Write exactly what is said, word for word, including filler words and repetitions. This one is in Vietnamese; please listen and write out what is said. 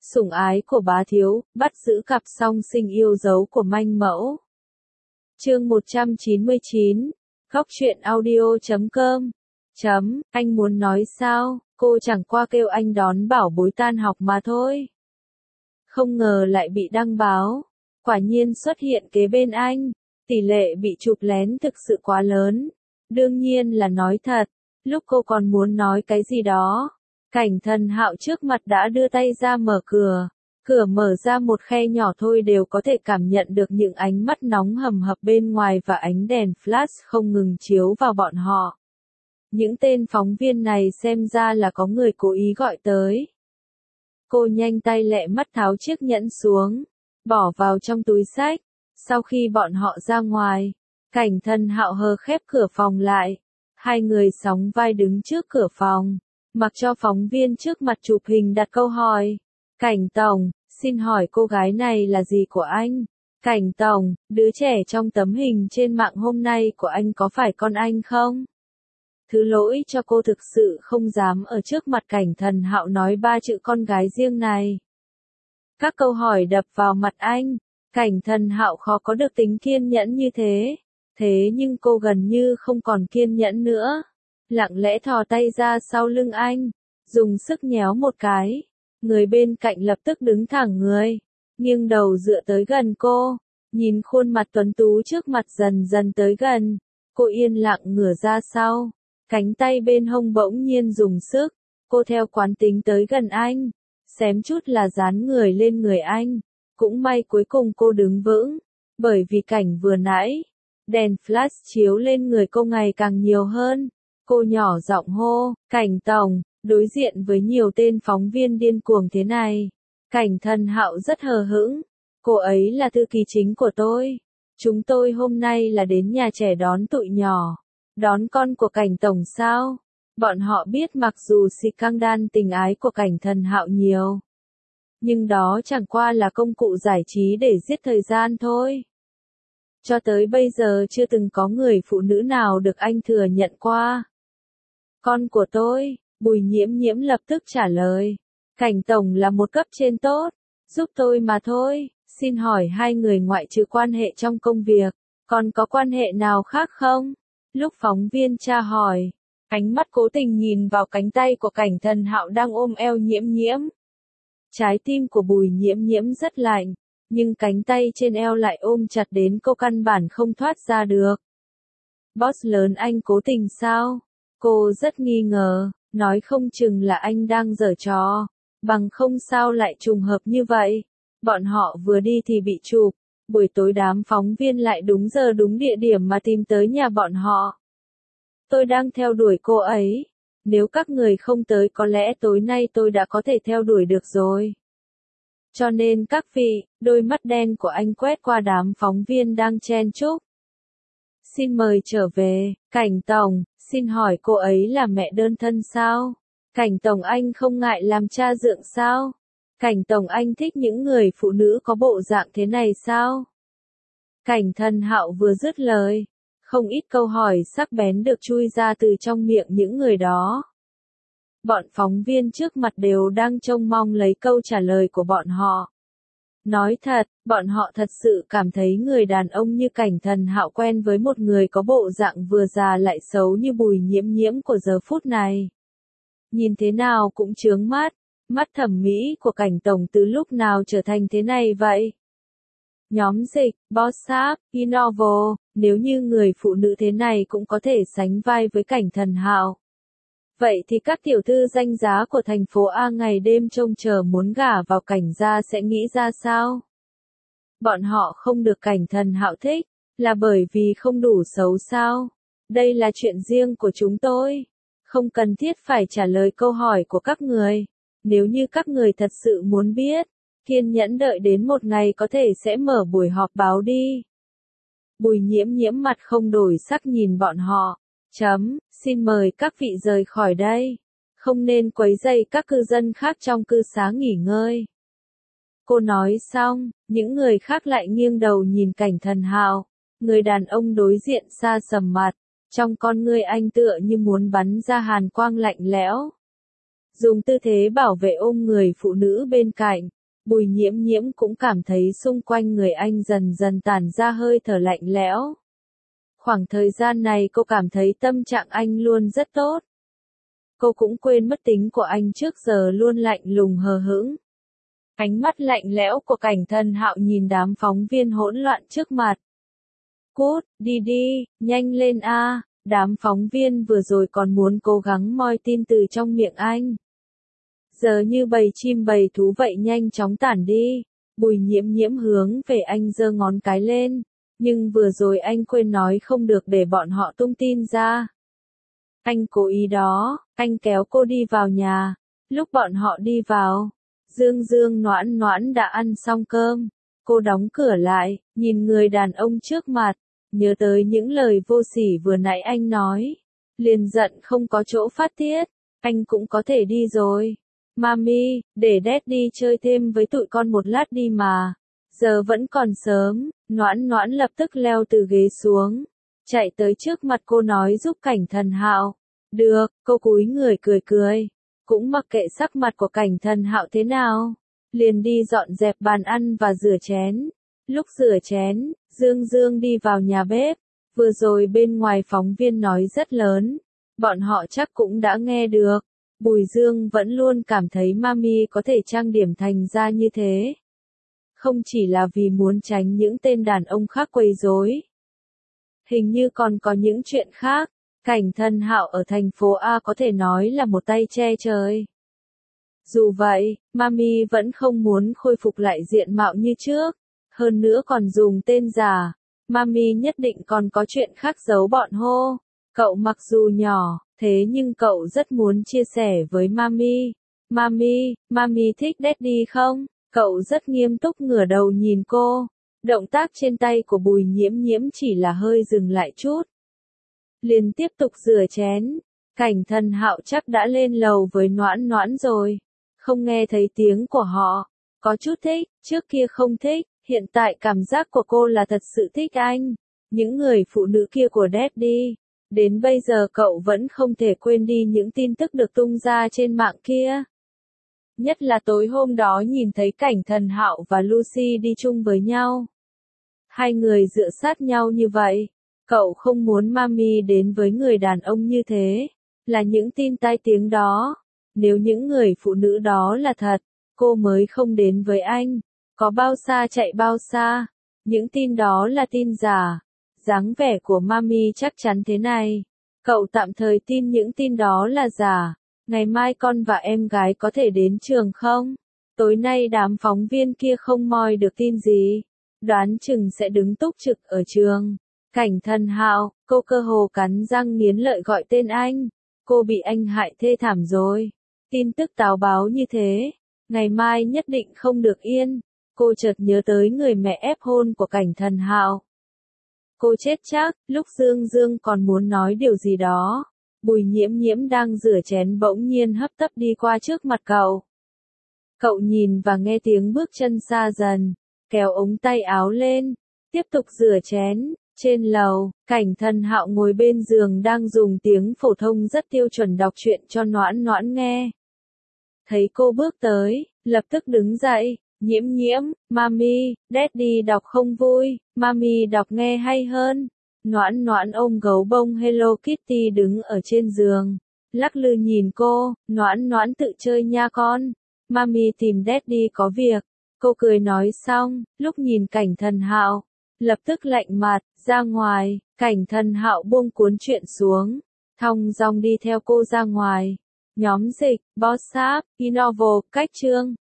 sủng ái của bá thiếu, bắt giữ cặp song sinh yêu dấu của manh mẫu. Chương một trăm chín mươi chín, góc truyện audio chấm com. Chấm, anh muốn nói sao, cô chẳng qua kêu anh đón bảo bối tan học mà thôi. Không ngờ lại bị đăng báo, quả nhiên xuất hiện kế bên anh, tỷ lệ bị chụp lén thực sự quá lớn. Đương nhiên là nói thật, lúc cô còn muốn nói cái gì đó, Cảnh Thần Hạo trước mặt đã đưa tay ra mở cửa. Cửa mở ra một khe nhỏ thôi đều có thể cảm nhận được những ánh mắt nóng hầm hập bên ngoài và ánh đèn flash không ngừng chiếu vào bọn họ. Những tên phóng viên này xem ra là có người cố ý gọi tới. Cô nhanh tay lẹ mắt tháo chiếc nhẫn xuống, bỏ vào trong túi xách. Sau khi bọn họ ra ngoài, Cảnh Thần Hạo hờ khép cửa phòng lại. Hai người sóng vai đứng trước cửa phòng, mặc cho phóng viên trước mặt chụp hình đặt câu hỏi. Cảnh Tổng, xin hỏi cô gái này là gì của anh? Cảnh Tổng, đứa trẻ trong tấm hình trên mạng hôm nay của anh có phải con anh không? Thứ lỗi cho cô thực sự không dám ở trước mặt Cảnh Thần Hạo nói ba chữ con gái riêng này. Các câu hỏi đập vào mặt anh, Cảnh Thần Hạo khó có được tính kiên nhẫn như thế. Thế nhưng cô gần như không còn kiên nhẫn nữa. Lặng lẽ thò tay ra sau lưng anh, dùng sức nhéo một cái. Người bên cạnh lập tức đứng thẳng người, nghiêng đầu dựa tới gần cô, nhìn khuôn mặt tuấn tú trước mặt dần dần tới gần. Cô yên lặng ngửa ra sau, cánh tay bên hông bỗng nhiên dùng sức, cô theo quán tính tới gần anh, xém chút là dán người lên người anh. Cũng may cuối cùng cô đứng vững, bởi vì cảnh vừa nãy, đèn flash chiếu lên người cô ngày càng nhiều hơn. Cô nhỏ giọng hô, Cảnh Tổng. Đối diện với nhiều tên phóng viên điên cuồng thế này, Cảnh Thần Hạo rất hờ hững. Cô ấy là thư ký chính của tôi. Chúng tôi hôm nay là đến nhà trẻ đón tụi nhỏ. Đón con của Cảnh Tổng sao? Bọn họ biết mặc dù scandal tình ái của Cảnh Thần Hạo nhiều, nhưng đó chẳng qua là công cụ giải trí để giết thời gian thôi. Cho tới bây giờ chưa từng có người phụ nữ nào được anh thừa nhận qua. Con của tôi. Bùi Nhiễm Nhiễm lập tức trả lời. Cảnh Tổng là một cấp trên tốt, giúp tôi mà thôi. Xin hỏi hai người ngoại trừ quan hệ trong công việc, còn có quan hệ nào khác không? Lúc phóng viên tra hỏi, ánh mắt cố tình nhìn vào cánh tay của Cảnh Thần Hạo đang ôm eo Nhiễm Nhiễm. Trái tim của Bùi Nhiễm Nhiễm rất lạnh, nhưng cánh tay trên eo lại ôm chặt đến cô căn bản không thoát ra được. Boss lớn anh cố tình sao? Cô rất nghi ngờ. Nói không chừng là anh đang giở trò, bằng không sao lại trùng hợp như vậy. Bọn họ vừa đi thì bị chụp, buổi tối đám phóng viên lại đúng giờ đúng địa điểm mà tìm tới nhà bọn họ. Tôi đang theo đuổi cô ấy, nếu các người không tới có lẽ tối nay tôi đã có thể theo đuổi được rồi. Cho nên các vị, đôi mắt đen của anh quét qua đám phóng viên đang chen chúc. Xin mời trở về, Cảnh Tổng. Xin hỏi cô ấy là mẹ đơn thân sao? Cảnh Tổng anh không ngại làm cha dượng sao? Cảnh Tổng anh thích những người phụ nữ có bộ dạng thế này sao? Cảnh Thần Hạo vừa dứt lời, không ít câu hỏi sắc bén được chui ra từ trong miệng những người đó. Bọn phóng viên trước mặt đều đang trông mong lấy câu trả lời của bọn họ. Nói thật, bọn họ thật sự cảm thấy người đàn ông như Cảnh Thần Hạo quen với một người có bộ dạng vừa già lại xấu như Bùi Nhiễm Nhiễm của giờ phút này. Nhìn thế nào cũng chướng mắt, mắt thẩm mỹ của Cảnh Tổng từ lúc nào trở thành thế này vậy? Nhóm dịch, Bossap, Innovo, nếu như người phụ nữ thế này cũng có thể sánh vai với Cảnh Thần Hạo. Vậy thì các tiểu thư danh giá của thành phố A ngày đêm trông chờ muốn gả vào Cảnh gia sẽ nghĩ ra sao? Bọn họ không được Cảnh Thần Hạo thích, là bởi vì không đủ xấu sao? Đây là chuyện riêng của chúng tôi. Không cần thiết phải trả lời câu hỏi của các người. Nếu như các người thật sự muốn biết, kiên nhẫn đợi đến một ngày có thể sẽ mở buổi họp báo đi. Bùi Nhiễm Nhiễm mặt không đổi sắc nhìn bọn họ. Chấm, xin mời các vị rời khỏi đây. Không nên quấy rầy các cư dân khác trong cư xá nghỉ ngơi. Cô nói xong, những người khác lại nghiêng đầu nhìn Cảnh Thần Hạo. Người đàn ông đối diện xa sầm mặt, trong con ngươi anh tựa như muốn bắn ra hàn quang lạnh lẽo. dùng tư thế bảo vệ ôm người phụ nữ bên cạnh. Bùi Nhiễm Nhiễm cũng cảm thấy xung quanh người anh dần dần tản ra hơi thở lạnh lẽo. Khoảng thời gian này cô cảm thấy tâm trạng anh luôn rất tốt. Cô cũng quên mất tính của anh trước giờ luôn lạnh lùng hờ hững. Ánh mắt lạnh lẽo của Cảnh Thần Hạo nhìn đám phóng viên hỗn loạn trước mặt. Cút, đi đi, nhanh lên a, đám phóng viên vừa rồi còn muốn cố gắng moi tin từ trong miệng anh. Giờ như bầy chim bầy thú vậy nhanh chóng tản đi. Bùi Nhiễm Nhiễm hướng về anh giơ ngón cái lên, nhưng vừa rồi anh quên nói không được để bọn họ tung tin ra. Anh cố ý đó, anh kéo cô đi vào nhà. Lúc bọn họ đi vào, Dương Dương Noãn Noãn đã ăn xong cơm. Cô đóng cửa lại, nhìn người đàn ông trước mặt, nhớ tới những lời vô sỉ vừa nãy anh nói. Liền giận không có chỗ phát tiết, anh cũng có thể đi rồi. Mami, để Daddy chơi thêm với tụi con một lát đi mà. Giờ vẫn còn sớm. Noãn Noãn lập tức leo từ ghế xuống, chạy tới trước mặt cô nói giúp Cảnh Thần Hạo. Được, cô cúi người cười cười. Cũng mặc kệ sắc mặt của Cảnh Thần Hạo thế nào. Liền đi dọn dẹp bàn ăn và rửa chén. Lúc rửa chén, Dương Dương đi vào nhà bếp. Vừa rồi bên ngoài phóng viên nói rất lớn. Bọn họ chắc cũng đã nghe được. Bùi Dương vẫn luôn cảm thấy Mami có thể trang điểm thành ra như thế. Không chỉ là vì muốn tránh những tên đàn ông khác quấy rối. Hình như còn có những chuyện khác. Cảnh Thần Hạo ở thành phố A có thể nói là một tay che trời. Dù vậy, Mami vẫn không muốn khôi phục lại diện mạo như trước. Hơn nữa còn dùng tên giả. Mami nhất định còn có chuyện khác giấu bọn hô. Cậu mặc dù nhỏ, thế nhưng cậu rất muốn chia sẻ với Mami. Mami, Mami thích Daddy không? Cậu rất nghiêm túc ngửa đầu nhìn cô. Động tác trên tay của Bùi Nhiễm Nhiễm chỉ là hơi dừng lại chút. Liền tiếp tục rửa chén. Cảnh Thần Hạo chắc đã lên lầu với Noãn Noãn rồi. Không nghe thấy tiếng của họ. Có chút thích, trước kia không thích. Hiện tại cảm giác của cô là thật sự thích anh. Những người phụ nữ kia của Daddy. Đến bây giờ cậu vẫn không thể quên đi những tin tức được tung ra trên mạng kia. Nhất là tối hôm đó nhìn thấy Cảnh Thần Hạo và Lucy đi chung với nhau. Hai người dựa sát nhau như vậy. Cậu không muốn Mami đến với người đàn ông như thế. Là những tin tai tiếng đó. Nếu những người phụ nữ đó là thật, cô mới không đến với anh. Có bao xa chạy bao xa. Những tin đó là tin giả. Dáng vẻ của Mami chắc chắn thế này. Cậu tạm thời tin những tin đó là giả. Ngày mai con và em gái có thể đến trường không? Tối nay đám phóng viên kia không moi được tin gì. Đoán chừng sẽ đứng túc trực ở trường. Cảnh Thần Hạo, cô cơ hồ cắn răng nghiến lợi gọi tên anh. Cô bị anh hại thê thảm rồi. Tin tức táo báo như thế. Ngày mai nhất định không được yên. Cô chợt nhớ tới người mẹ ép hôn của Cảnh Thần Hạo. Cô chết chắc, lúc Dương Dương còn muốn nói điều gì đó. Bùi Nhiễm Nhiễm đang rửa chén bỗng nhiên hấp tấp đi qua trước mặt cậu. Cậu nhìn và nghe tiếng bước chân xa dần, kéo ống tay áo lên, tiếp tục rửa chén. Trên lầu, Cảnh Thần Hạo ngồi bên giường đang dùng tiếng phổ thông rất tiêu chuẩn đọc truyện cho Noãn Noãn nghe. Thấy cô bước tới, lập tức đứng dậy. Nhiễm Nhiễm, Mami, Daddy đọc không vui, Mami đọc nghe hay hơn. Noãn Noãn ôm gấu bông Hello Kitty đứng ở trên giường, lắc lư nhìn cô. Noãn Noãn tự chơi nha con. Mami tìm Daddy có việc. Cô cười nói xong, lúc nhìn Cảnh Thần Hạo, lập tức lạnh mặt, ra ngoài. Cảnh Thần Hạo buông cuốn truyện xuống, thong dong đi theo cô ra ngoài. Nhóm dịch, Boss App, Innovo, cách chương.